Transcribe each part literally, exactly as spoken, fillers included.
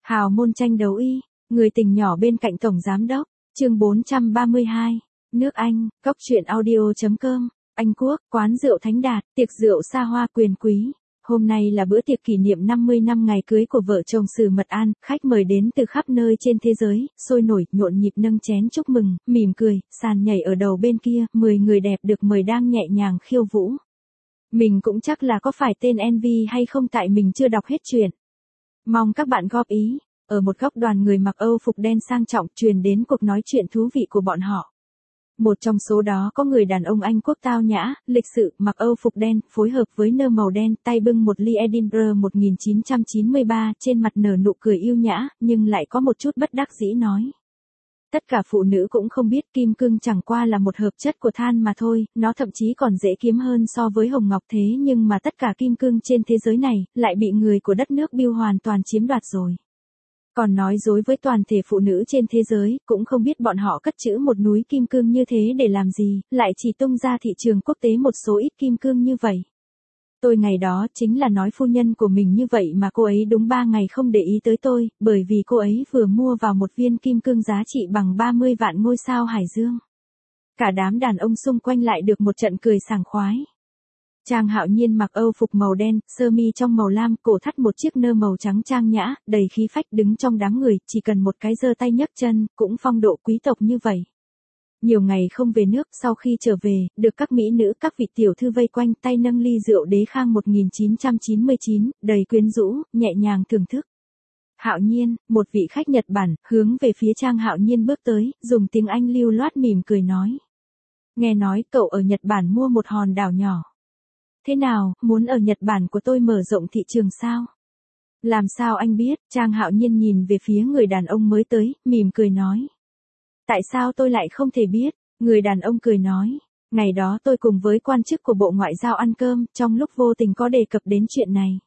Hào môn tranh đấu y, người tình nhỏ bên cạnh tổng giám đốc, chương bốn trăm ba mươi hai, nước Anh, góc truyện audio.com, Anh Quốc, quán rượu Thánh Đạt, tiệc rượu xa hoa quyền quý. Hôm nay là bữa tiệc kỷ niệm năm mươi năm ngày cưới của vợ chồng Sử Mật An, khách mời đến từ khắp nơi trên thế giới, sôi nổi, nhộn nhịp nâng chén chúc mừng, mỉm cười, sàn nhảy ở đầu bên kia, mười người đẹp được mời đang nhẹ nhàng khiêu vũ. Mình cũng chắc là có phải tên Envy hay không tại mình chưa đọc hết chuyện. Mong các bạn góp ý. Ở một góc đoàn người mặc Âu phục đen sang trọng truyền đến cuộc nói chuyện thú vị của bọn họ. Một trong số đó có người đàn ông Anh Quốc tao nhã, lịch sự, mặc Âu phục đen, phối hợp với nơ màu đen, tay bưng một ly Edinburgh một nghìn chín trăm chín mươi ba, trên mặt nở nụ cười yêu nhã, nhưng lại có một chút bất đắc dĩ nói. Tất cả phụ nữ cũng không biết kim cương chẳng qua là một hợp chất của than mà thôi, nó thậm chí còn dễ kiếm hơn so với hồng ngọc, thế nhưng mà tất cả kim cương trên thế giới này, lại bị người của đất nước Bill hoàn toàn chiếm đoạt rồi. Còn nói dối với toàn thể phụ nữ trên thế giới, cũng không biết bọn họ cất trữ một núi kim cương như thế để làm gì, lại chỉ tung ra thị trường quốc tế một số ít kim cương như vậy. Tôi ngày đó chính là nói phu nhân của mình như vậy mà cô ấy đúng ba ngày không để ý tới tôi, bởi vì cô ấy vừa mua vào một viên kim cương giá trị bằng ba mươi vạn ngôi sao Hải Dương. Cả đám đàn ông xung quanh lại được một trận cười sảng khoái. Trang Hạo Nhiên mặc Âu phục màu đen, sơ mi trong màu lam, cổ thắt một chiếc nơ màu trắng trang nhã, đầy khí phách đứng trong đám người, chỉ cần một cái giơ tay nhấc chân, cũng phong độ quý tộc như vậy. Nhiều ngày không về nước, sau khi trở về, được các mỹ nữ, các vị tiểu thư vây quanh, tay nâng ly rượu Đế Khang một nghìn chín trăm chín mươi chín, đầy quyến rũ, nhẹ nhàng thưởng thức. Hạo Nhiên, một vị khách Nhật Bản, hướng về phía Trang Hạo Nhiên bước tới, dùng tiếng Anh lưu loát mỉm cười nói. Nghe nói cậu ở Nhật Bản mua một hòn đảo nhỏ. Thế nào, muốn ở Nhật Bản của tôi mở rộng thị trường sao? Làm sao anh biết? Trang Hạo Nhiên nhìn về phía người đàn ông mới tới, mỉm cười nói. Tại sao tôi lại không thể biết? Người đàn ông cười nói. Ngày đó tôi cùng với quan chức của Bộ Ngoại giao ăn cơm, trong lúc vô tình có đề cập đến chuyện này.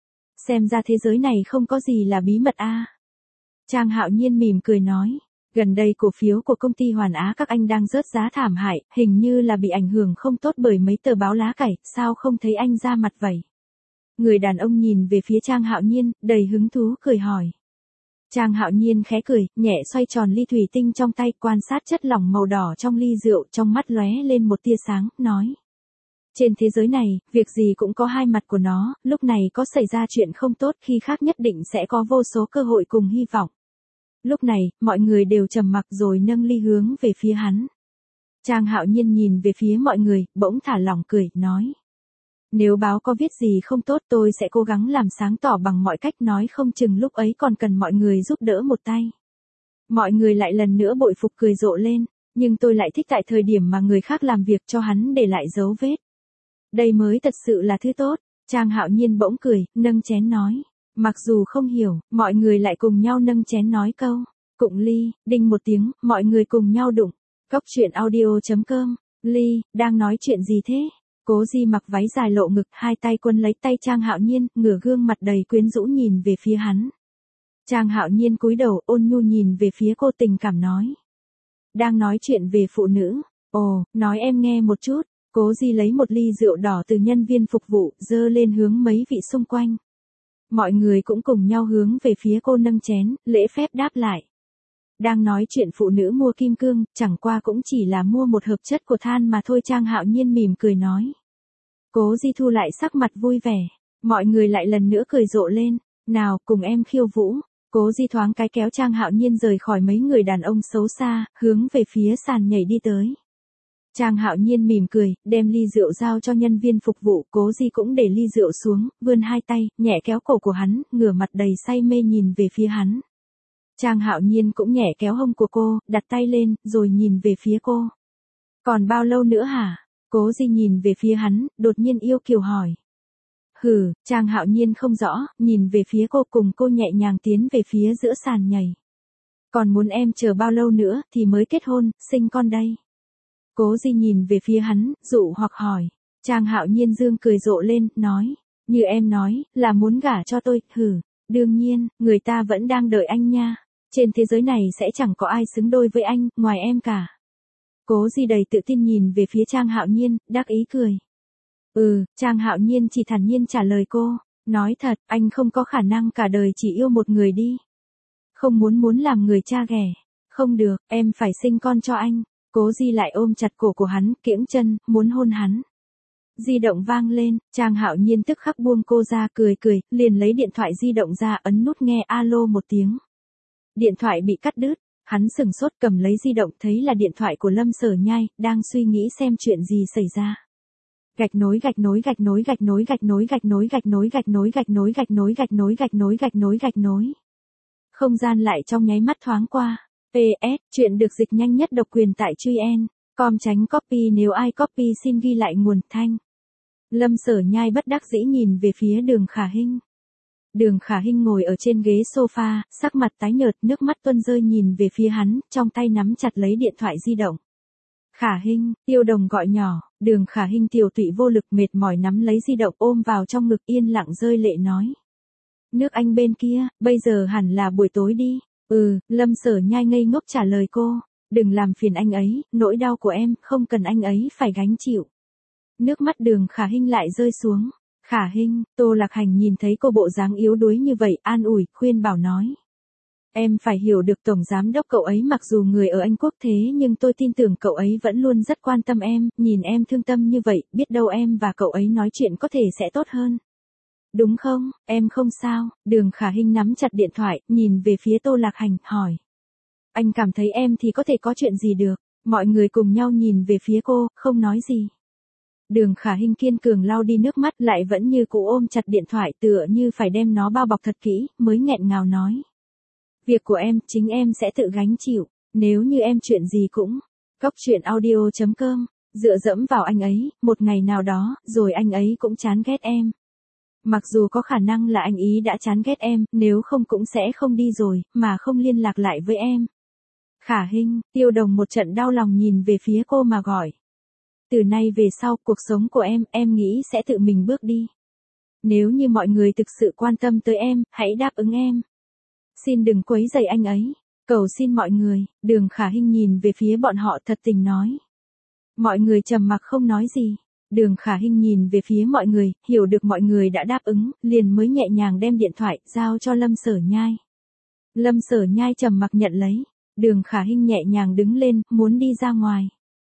Xem ra thế giới này không có gì là bí mật a. À. Trang Hạo Nhiên mỉm cười nói. Gần đây cổ phiếu của công ty Hoàn Á các anh đang rớt giá thảm hại, hình như là bị ảnh hưởng không tốt bởi mấy tờ báo lá cải, sao không thấy anh ra mặt vậy? Người đàn ông nhìn về phía Trang Hạo Nhiên, đầy hứng thú cười hỏi. Trang Hạo Nhiên khẽ cười, nhẹ xoay tròn ly thủy tinh trong tay, quan sát chất lỏng màu đỏ trong ly rượu, trong mắt lóe lên một tia sáng, nói. Trên thế giới này, việc gì cũng có hai mặt của nó, lúc này có xảy ra chuyện không tốt, khi khác nhất định sẽ có vô số cơ hội cùng hy vọng. Lúc này, mọi người đều trầm mặc rồi nâng ly hướng về phía hắn. Trang Hạo Nhiên nhìn về phía mọi người, bỗng thả lỏng cười, nói. Nếu báo có viết gì không tốt tôi sẽ cố gắng làm sáng tỏ bằng mọi cách, nói không chừng lúc ấy còn cần mọi người giúp đỡ một tay. Mọi người lại lần nữa bội phục cười rộ lên, nhưng tôi lại thích tại thời điểm mà người khác làm việc cho hắn để lại dấu vết. Đây mới thật sự là thứ tốt. Trang Hạo Nhiên bỗng cười, nâng chén nói. Mặc dù không hiểu, mọi người lại cùng nhau nâng chén nói câu. Cụng ly, đinh một tiếng, mọi người cùng nhau đụng. Góc truyện audio.com, ly, đang nói chuyện gì thế? Cố Di mặc váy dài lộ ngực, hai tay quân lấy tay Trang Hạo Nhiên, ngửa gương mặt đầy quyến rũ nhìn về phía hắn. Trang Hạo Nhiên cúi đầu, ôn nhu nhìn về phía cô, tình cảm nói. Đang nói chuyện về phụ nữ. Ồ, nói em nghe một chút. Cố Di lấy một ly rượu đỏ từ nhân viên phục vụ, dơ lên hướng mấy vị xung quanh. Mọi người cũng cùng nhau hướng về phía cô nâng chén, lễ phép đáp lại. Đang nói chuyện phụ nữ mua kim cương, chẳng qua cũng chỉ là mua một hợp chất của than mà thôi. Trang Hạo Nhiên mỉm cười nói. Cố Di thu lại sắc mặt vui vẻ. Mọi người lại lần nữa cười rộ lên. Nào, cùng em khiêu vũ. Cố Di thoáng cái kéo Trang Hạo Nhiên rời khỏi mấy người đàn ông xấu xa, hướng về phía sàn nhảy đi tới. Trang Hạo Nhiên mỉm cười, đem ly rượu giao cho nhân viên phục vụ, Cố Di cũng để ly rượu xuống, vươn hai tay, nhẹ kéo cổ của hắn, ngửa mặt đầy say mê nhìn về phía hắn. Trang Hạo Nhiên cũng nhẹ kéo hông của cô, đặt tay lên, rồi nhìn về phía cô. Còn bao lâu nữa hả? Cố Di nhìn về phía hắn, đột nhiên yêu kiều hỏi. Hừ, Trang Hạo Nhiên không rõ, nhìn về phía cô, cùng cô nhẹ nhàng tiến về phía giữa sàn nhảy. Còn muốn em chờ bao lâu nữa thì mới kết hôn, sinh con đây? Cố Di nhìn về phía hắn, dụ hoặc hỏi. Trang Hạo Nhiên dương cười rộ lên, nói. Như em nói, là muốn gả cho tôi, hừ. Đương nhiên, người ta vẫn đang đợi anh nha. Trên thế giới này sẽ chẳng có ai xứng đôi với anh, ngoài em cả. Cố Di đầy tự tin nhìn về phía Trang Hạo Nhiên, đắc ý cười. Ừ, Trang Hạo Nhiên chỉ thản nhiên trả lời cô. Nói thật, anh không có khả năng cả đời chỉ yêu một người đi. Không muốn muốn làm người cha ghẻ. Không được, em phải sinh con cho anh. Cố Di lại ôm chặt cổ của hắn, kiễng chân, muốn hôn hắn. Di động vang lên, Trang Hạo Nhiên tức khắc buông cô ra, cười cười, liền lấy điện thoại di động ra, ấn nút nghe alo một tiếng. Điện thoại bị cắt đứt, hắn sừng sốt cầm lấy di động, thấy là điện thoại của Lâm Sở Nhai, đang suy nghĩ xem chuyện gì xảy ra. Gạch nối gạch nối gạch nối gạch nối gạch nối gạch nối gạch nối gạch nối gạch nối gạch nối gạch nối gạch nối gạch nối gạch nối. Không gian lại trong nháy mắt thoáng qua. pê ét, chuyện được dịch nhanh nhất độc quyền tại Truyen. Com tránh copy, nếu ai copy xin ghi lại nguồn thanh. Lâm Sở Nhai bất đắc dĩ nhìn về phía Đường Khả Hinh. Đường Khả Hinh ngồi ở trên ghế sofa, sắc mặt tái nhợt, nước mắt tuôn rơi nhìn về phía hắn, trong tay nắm chặt lấy điện thoại di động. Khả Hinh, Tiêu Đồng gọi nhỏ, Đường Khả Hinh tiều tụy vô lực mệt mỏi nắm lấy di động ôm vào trong ngực yên lặng rơi lệ nói. Nước Anh bên kia, bây giờ hẳn là buổi tối đi. Ừ, Lâm Sở Nhai ngây ngốc trả lời cô. Đừng làm phiền anh ấy, nỗi đau của em, không cần anh ấy phải gánh chịu. Nước mắt Đường Khả Hinh lại rơi xuống. Khả Hinh, Tô Lạc Hành nhìn thấy cô bộ dáng yếu đuối như vậy, an ủi, khuyên bảo nói. Em phải hiểu được Tổng Giám Đốc cậu ấy mặc dù người ở Anh Quốc thế nhưng tôi tin tưởng cậu ấy vẫn luôn rất quan tâm em, nhìn em thương tâm như vậy, biết đâu em và cậu ấy nói chuyện có thể sẽ tốt hơn. Đúng không, em không sao, Đường Khả Hinh nắm chặt điện thoại, nhìn về phía Tô Lạc Hành, hỏi. Anh cảm thấy em thì có thể có chuyện gì được, mọi người cùng nhau nhìn về phía cô, không nói gì. Đường Khả Hinh kiên cường lau đi nước mắt lại vẫn như cũ ôm chặt điện thoại tựa như phải đem nó bao bọc thật kỹ, mới nghẹn ngào nói. Việc của em, chính em sẽ tự gánh chịu, nếu như em chuyện gì cũng. Cóc truyện audio chấm com, dựa dẫm vào anh ấy, một ngày nào đó, rồi anh ấy cũng chán ghét em. Mặc dù có khả năng là anh ý đã chán ghét em, nếu không cũng sẽ không đi rồi, mà không liên lạc lại với em. Khả Hinh, Tiêu Đồng một trận đau lòng nhìn về phía cô mà gọi. Từ nay về sau, cuộc sống của em, em nghĩ sẽ tự mình bước đi. Nếu như mọi người thực sự quan tâm tới em, hãy đáp ứng em. Xin đừng quấy rầy anh ấy. Cầu xin mọi người, Đường Khả Hinh nhìn về phía bọn họ thật tình nói. Mọi người trầm mặc không nói gì. Đường Khả Hinh nhìn về phía mọi người, hiểu được mọi người đã đáp ứng, liền mới nhẹ nhàng đem điện thoại, giao cho Lâm Sở Nhai. Lâm Sở Nhai trầm mặc nhận lấy. Đường Khả Hinh nhẹ nhàng đứng lên, muốn đi ra ngoài.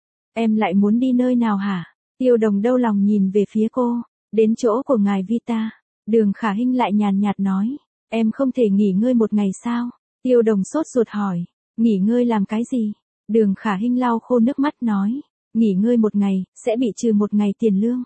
Em lại muốn đi nơi nào hả? Tiêu Đồng đau lòng nhìn về phía cô. Đến chỗ của ngài Vita. Đường Khả Hinh lại nhàn nhạt nói. Em không thể nghỉ ngơi một ngày sao? Tiêu Đồng sốt ruột hỏi. Nghỉ ngơi làm cái gì? Đường Khả Hinh lau khô nước mắt nói. Nghỉ ngơi một ngày, sẽ bị trừ một ngày tiền lương.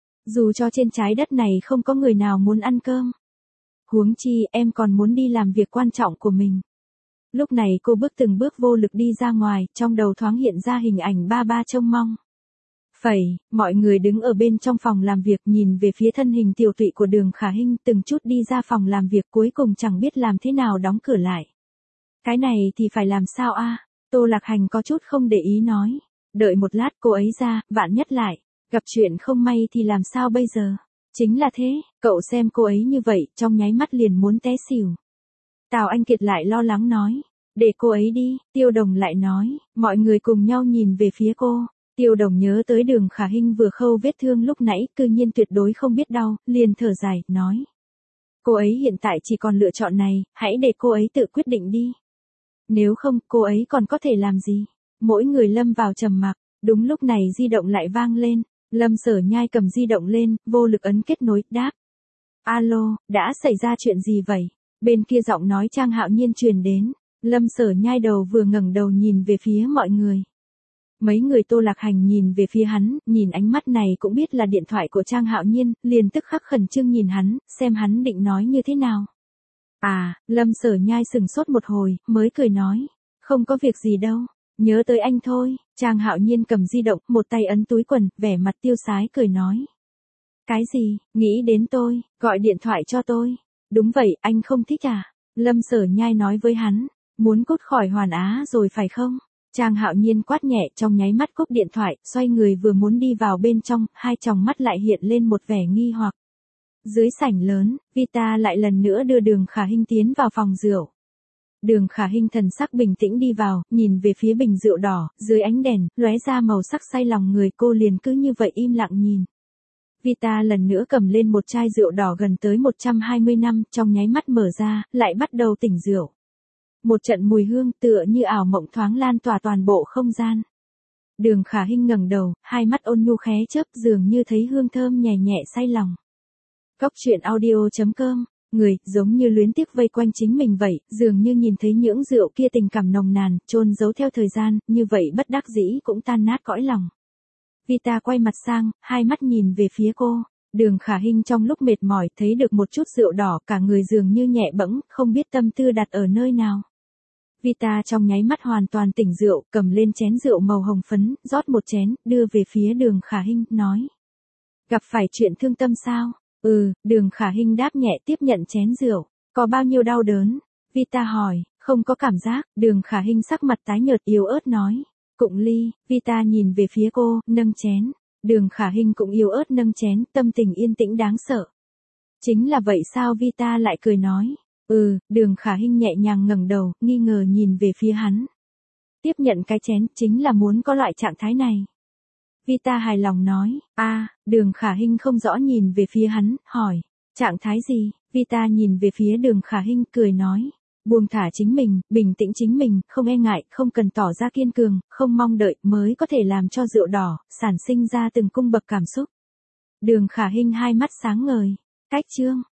Dù cho trên trái đất này không có người nào muốn ăn cơm. Huống chi, em còn muốn đi làm việc quan trọng của mình. Lúc này cô bước từng bước vô lực đi ra ngoài, trong đầu thoáng hiện ra hình ảnh ba ba trông mong. Phẩy, mọi người đứng ở bên trong phòng làm việc nhìn về phía thân hình tiều tụy của Đường Khả Hinh từng chút đi ra phòng làm việc cuối cùng chẳng biết làm thế nào đóng cửa lại. Cái này thì phải làm sao a? Tô Lạc Hành có chút không để ý nói. Đợi một lát cô ấy ra, vạn nhất lại. Gặp chuyện không may thì làm sao bây giờ? Chính là thế, cậu xem cô ấy như vậy, trong nháy mắt liền muốn té xỉu. Tào Anh Kiệt lại lo lắng nói. Để cô ấy đi, Tiêu Đồng lại nói. Mọi người cùng nhau nhìn về phía cô. Tiêu Đồng nhớ tới Đường Khả Hinh vừa khâu vết thương lúc nãy, cư nhiên tuyệt đối không biết đau, liền thở dài, nói. Cô ấy hiện tại chỉ còn lựa chọn này, hãy để cô ấy tự quyết định đi. Nếu không, cô ấy còn có thể làm gì? Mỗi người lâm vào trầm mặc, đúng lúc này di động lại vang lên. Lâm Sở Nhai cầm di động lên, vô lực ấn kết nối, đáp. Alo, đã xảy ra chuyện gì vậy? Bên kia giọng nói Trang Hạo Nhiên truyền đến. Lâm Sở Nhai đầu vừa ngẩng đầu nhìn về phía mọi người. Mấy người Tô Lạc Hành nhìn về phía hắn, nhìn ánh mắt này cũng biết là điện thoại của Trang Hạo Nhiên, liền tức khắc khẩn trương nhìn hắn, xem hắn định nói như thế nào. À, Lâm Sở Nhai sừng sốt một hồi, mới cười nói. Không có việc gì đâu, nhớ tới anh thôi. Trang Hạo Nhiên cầm di động, một tay ấn túi quần, vẻ mặt tiêu sái cười nói. Cái gì, nghĩ đến tôi, gọi điện thoại cho tôi. Đúng vậy, anh không thích à? Lâm Sở Nhai nói với hắn, muốn cút khỏi Hoàn Á rồi phải không? Trang Hạo Nhiên quát nhẹ trong nháy mắt cúp điện thoại, xoay người vừa muốn đi vào bên trong, hai tròng mắt lại hiện lên một vẻ nghi hoặc. Dưới sảnh lớn, Vita lại lần nữa đưa Đường Khả Hinh tiến vào phòng rượu. Đường Khả Hinh thần sắc bình tĩnh đi vào, nhìn về phía bình rượu đỏ, dưới ánh đèn, lóe ra màu sắc say lòng người, cô liền cứ như vậy im lặng nhìn. Vita lần nữa cầm lên một chai rượu đỏ gần tới một trăm hai mươi năm, trong nháy mắt mở ra, lại bắt đầu tỉnh rượu. Một trận mùi hương tựa như ảo mộng thoáng lan tỏa toàn bộ không gian. Đường Khả Hinh ngẩng đầu, hai mắt ôn nhu khé chớp dường như thấy hương thơm nhẹ nhẹ say lòng. Cốc truyện audio chấm com, người, giống như luyến tiếc vây quanh chính mình vậy, dường như nhìn thấy những rượu kia tình cảm nồng nàn, chôn giấu theo thời gian, như vậy bất đắc dĩ cũng tan nát cõi lòng. Vita quay mặt sang, hai mắt nhìn về phía cô. Đường Khả Hinh trong lúc mệt mỏi thấy được một chút rượu đỏ, cả người dường như nhẹ bẫng, không biết tâm tư đặt ở nơi nào. Vita trong nháy mắt hoàn toàn tỉnh rượu, cầm lên chén rượu màu hồng phấn, rót một chén, đưa về phía Đường Khả Hinh, nói. Gặp phải chuyện thương tâm sao? Ừ, Đường Khả Hinh đáp nhẹ tiếp nhận chén rượu. Có bao nhiêu đau đớn? Vita hỏi, không có cảm giác, Đường Khả Hinh sắc mặt tái nhợt yếu ớt nói. Cụng ly, Vita nhìn về phía cô, nâng chén. Đường Khả Hinh cũng yếu ớt nâng chén, tâm tình yên tĩnh đáng sợ. Chính là vậy sao? Vita lại cười nói. Ừ, Đường Khả Hinh nhẹ nhàng ngẩng đầu, nghi ngờ nhìn về phía hắn. Tiếp nhận cái chén, chính là muốn có loại trạng thái này. Vita hài lòng nói, a, à, Đường Khả Hinh không rõ nhìn về phía hắn, hỏi, trạng thái gì? Vita nhìn về phía Đường Khả Hinh, cười nói, buông thả chính mình, bình tĩnh chính mình, không e ngại, không cần tỏ ra kiên cường, không mong đợi, mới có thể làm cho rượu đỏ, sản sinh ra từng cung bậc cảm xúc. Đường Khả Hinh hai mắt sáng ngời, cách chương.